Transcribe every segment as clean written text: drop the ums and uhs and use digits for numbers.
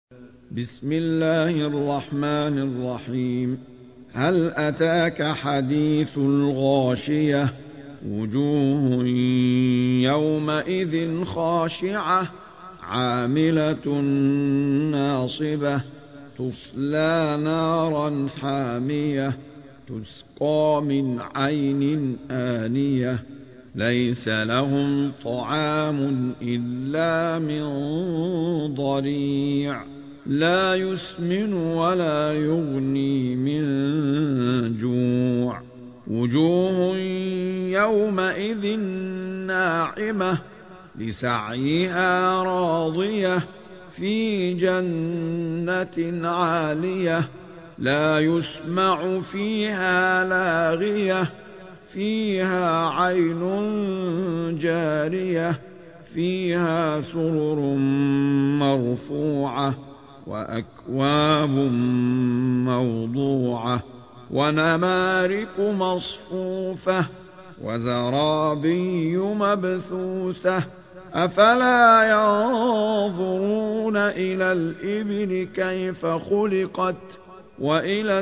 بسم الله الرحمن الرحيم. هل أتاك حديث الغاشية؟ وجوه يومئذ خاشعة عاملة ناصبة تصلى نارا حامية تسقى من عين آنية ليس لهم طعام إلا من ضريع لا يسمن ولا يغني من جوع. وجوه يومئذ ناعمة لسعيها راضية في جنة عالية لا يسمع فيها لاغية فيها عين جارية فيها سرر مرفوعة وأكواب موضوعة ونمارق مصفوفة وزرابي مبثوثة أفلا ينظرون إلى الإبل كيف خلقت وإلى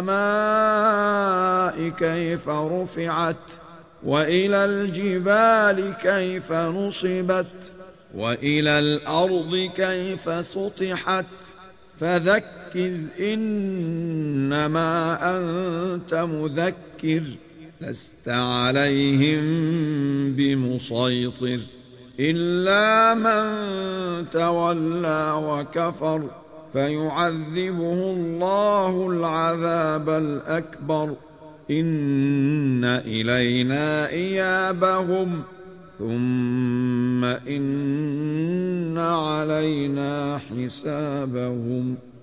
السماء كيف رفعت وإلى الجبال كيف نصبت وإلى الأرض كيف سطحت فذكر إنما أنت مذكر لست عليهم بمسيطر إلا من تولى وكفر فيعذبه الله العذاب الأكبر إن إلينا إيابهم ثم إن علينا حسابهم.